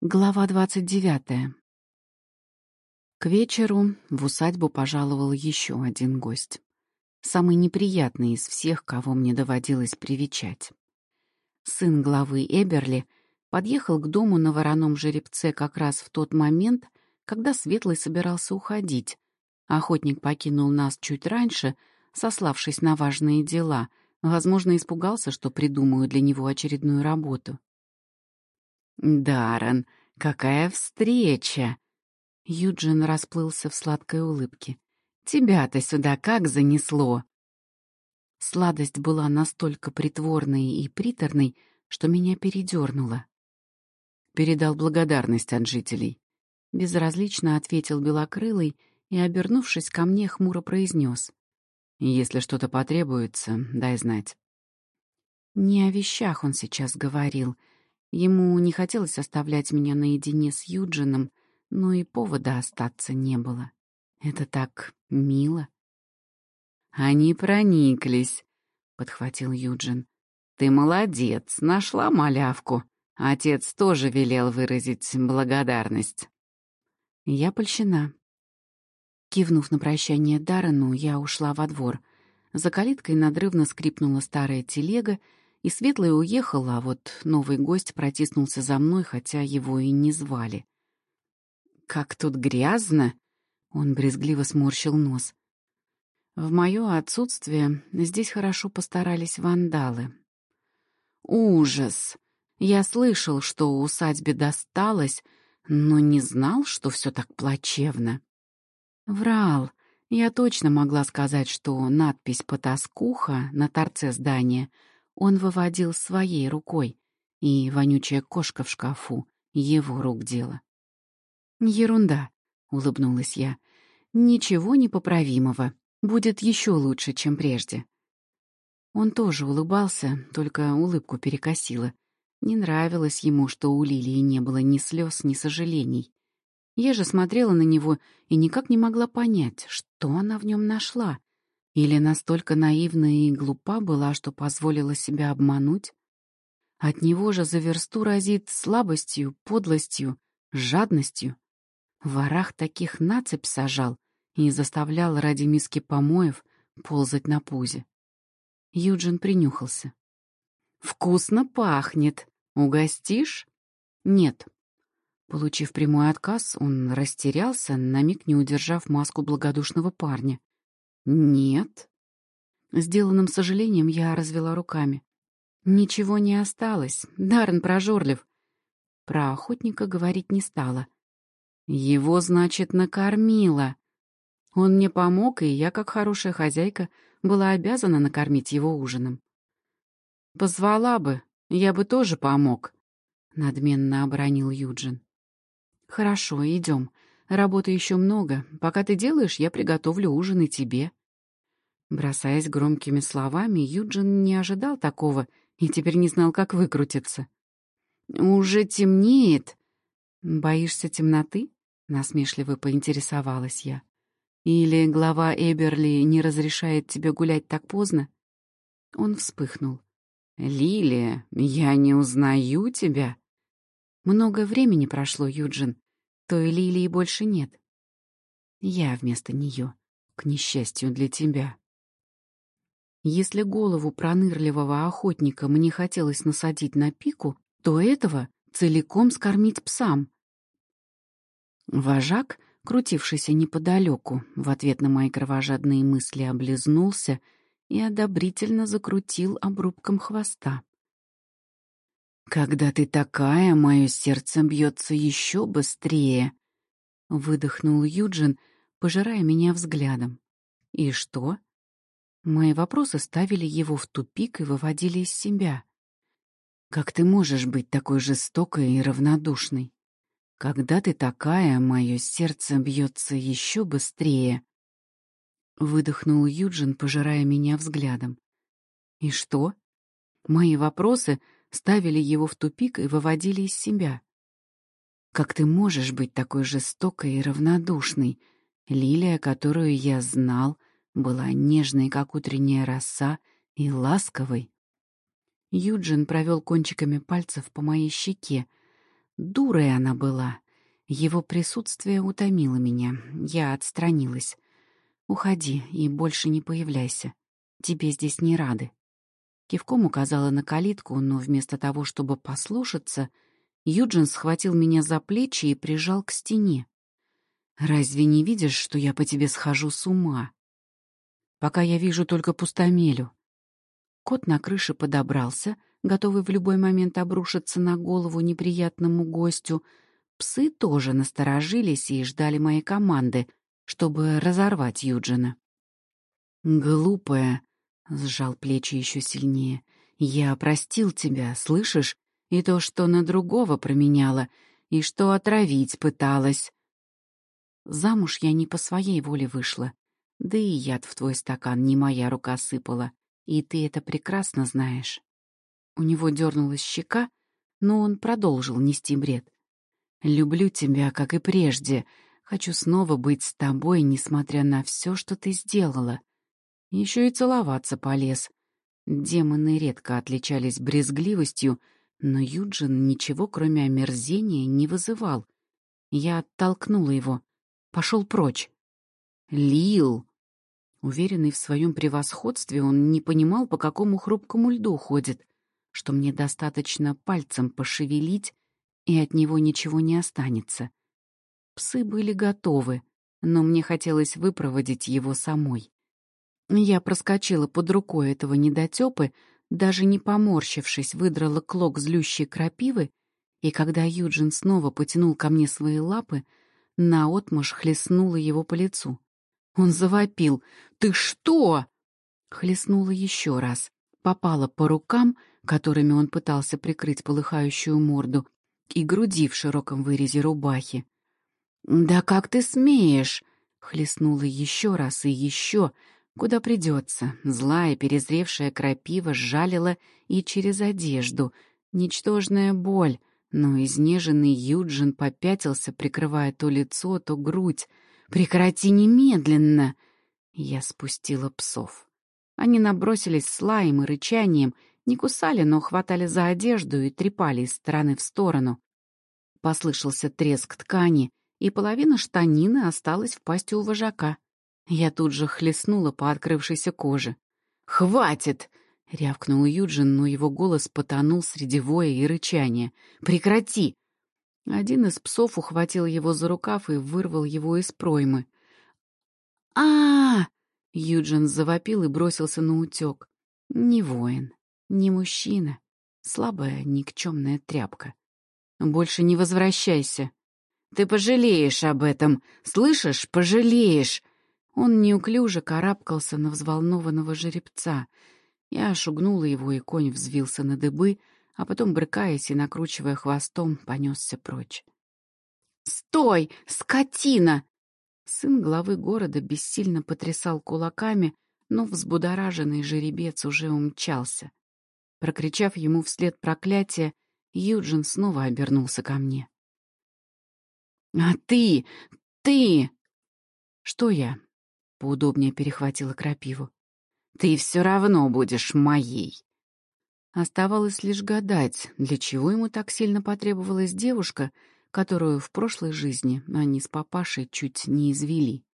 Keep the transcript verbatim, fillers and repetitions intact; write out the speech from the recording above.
Глава двадцать девятая. К вечеру в усадьбу пожаловал еще один гость. Самый неприятный из всех, кого мне доводилось привечать. Сын главы Эберли подъехал к дому на вороном жеребце как раз в тот момент, когда Светлый собирался уходить. Охотник покинул нас чуть раньше, сославшись на важные дела. Возможно, испугался, что придумаю для него очередную работу. «Даррен, какая встреча!» Юджин расплылся в сладкой улыбке. «Тебя-то сюда как занесло?» Сладость была настолько притворной и приторной, что меня передернуло. Передал благодарность от жителей. Безразлично ответил Белокрылый и, обернувшись ко мне, хмуро произнес: «Если что-то потребуется, дай знать». Не о вещах он сейчас говорил. Ему не хотелось оставлять меня наедине с Юджином, но и повода остаться не было. Это так мило. «Они прониклись», — подхватил Юджин. «Ты молодец, нашла малявку. Отец тоже велел выразить благодарность». Я польщена. Кивнув на прощание Даррену, я ушла во двор. За калиткой надрывно скрипнула старая телега, и Светлый уехал, а вот новый гость протиснулся за мной, хотя его и не звали. «Как тут грязно!» — он брезгливо сморщил нос. В мое отсутствие здесь хорошо постарались вандалы. «Ужас! Я слышал, что усадьбе досталось, но не знал, что все так плачевно». Врал. Я точно могла сказать, что надпись «Потаскуха» на торце здания он выводил своей рукой, и вонючая кошка в шкафу — его рук дело. «Ерунда», — улыбнулась я. «Ничего непоправимого. Будет еще лучше, чем прежде». Он тоже улыбался, только улыбку перекосило. Не нравилось ему, что у Лилии не было ни слез, ни сожалений. Я же смотрела на него и никак не могла понять, что она в нем нашла. Или настолько наивна и глупа была, что позволила себя обмануть? От него же за версту разит слабостью, подлостью, жадностью. В ворах таких нацепь сажал и заставлял ради миски помоев ползать на пузе. Юджин принюхался. «Вкусно пахнет. Угостишь?» «Нет». Получив прямой отказ, он растерялся, на миг не удержав маску благодушного парня. «Нет». Сделанным сожалением я развела руками. «Ничего не осталось. Даррен прожорлив». Про охотника говорить не стала. «Его, значит, накормила. Он мне помог, и я, как хорошая хозяйка, была обязана накормить его ужином». «Позвала бы, я бы тоже помог», — надменно обронил Юджин. «Хорошо, идем. Работы еще много. Пока ты делаешь, я приготовлю ужин и тебе». Бросаясь громкими словами, Юджин не ожидал такого и теперь не знал, как выкрутиться. «Уже темнеет». «Боишься темноты?» — насмешливо поинтересовалась я. «Или глава Эберли не разрешает тебе гулять так поздно?» Он вспыхнул. «Лилия, я не узнаю тебя». «Много времени прошло, Юджин. Той Лилии больше нет. Я вместо нее, к несчастью для тебя». Если голову пронырливого охотника мне хотелось насадить на пику, то этого целиком скормить псам. Вожак, крутившийся неподалеку, в ответ на мои кровожадные мысли облизнулся и одобрительно закрутил обрубком хвоста. «Когда ты такая, мое сердце бьется еще быстрее», — выдохнул Юджин, пожирая меня взглядом. «И что?» Мои вопросы ставили его в тупик и выводили из себя. «Как ты можешь быть такой жестокой и равнодушной? Когда ты такая, мое сердце бьется еще быстрее», — выдохнул Юджин, пожирая меня взглядом. «И что?» Мои вопросы ставили его в тупик и выводили из себя. «Как ты можешь быть такой жестокой и равнодушной? Лилия, которую я знал, была нежной, как утренняя роса, и ласковой». Юджин провел кончиками пальцев по моей щеке. Дурой она была. Его присутствие утомило меня. Я отстранилась. «Уходи и больше не появляйся. Тебе здесь не рады». Кивком указала на калитку, но вместо того, чтобы послушаться, Юджин схватил меня за плечи и прижал к стене. «Разве не видишь, что я по тебе схожу с ума? Пока я вижу только пустомелю». Кот на крыше подобрался, готовый в любой момент обрушиться на голову неприятному гостю. Псы тоже насторожились и ждали моей команды, чтобы разорвать Юджина. «Глупая», — сжал плечи еще сильнее, — «я простил тебя, слышишь? И то, что на другого променяла, и что отравить пыталась. Замуж я не по своей воле вышла, да и яд в твой стакан не моя рука сыпала, и ты это прекрасно знаешь». У него дернулась щека, но он продолжил нести бред. «Люблю тебя, как и прежде. Хочу снова быть с тобой, несмотря на все, что ты сделала. Еще и целоваться полез». Демоны редко отличались брезгливостью, но Юджин ничего, кроме омерзения, не вызывал. Я оттолкнула его. Пошел прочь. «Лил!» Уверенный в своем превосходстве, он не понимал, по какому хрупкому льду ходит, что мне достаточно пальцем пошевелить, и от него ничего не останется. Псы были готовы, но мне хотелось выпроводить его самой. Я проскочила под рукой этого недотёпы, даже не поморщившись, выдрала клок злющей крапивы, и когда Юджин снова потянул ко мне свои лапы, наотмашь хлестнула его по лицу. Он завопил: «Ты что?» Хлестнула еще раз, попала по рукам, которыми он пытался прикрыть полыхающую морду, и груди в широком вырезе рубахи. «Да как ты смеешь?» Хлестнула еще раз и еще, куда придется. Злая перезревшая крапива сжалила и через одежду. Ничтожная боль, но изнеженный Юджин попятился, прикрывая то лицо, то грудь. «Прекрати немедленно!» Я спустила псов. Они набросились с лаем и рычанием, не кусали, но хватали за одежду и трепали из стороны в сторону. Послышался треск ткани, и половина штанины осталась в пасти у вожака. Я тут же хлестнула по открывшейся коже. «Хватит!» — рявкнул Юджин, но его голос потонул среди воя и рычания. «Прекрати!» Один из псов ухватил его за рукав и вырвал его из проймы. а, -а, -а Юджин завопил и бросился на утек. Не воин, не мужчина, слабая, никчемная тряпка. «Больше не возвращайся. Ты пожалеешь об этом, слышишь, пожалеешь!» Он неуклюже карабкался на взволнованного жеребца. Я шугнула его, и конь взвился на дыбы, а потом, брыкаясь и накручивая хвостом, понесся прочь. «Стой, скотина!» Сын главы города бессильно потрясал кулаками, но взбудораженный жеребец уже умчался. Прокричав ему вслед проклятие, Юджин снова обернулся ко мне. «А ты! Ты!» «Что я?» — поудобнее перехватила крапиву. «Ты все равно будешь моей!» Оставалось лишь гадать, для чего ему так сильно потребовалась девушка, которую в прошлой жизни они с папашей чуть не извели.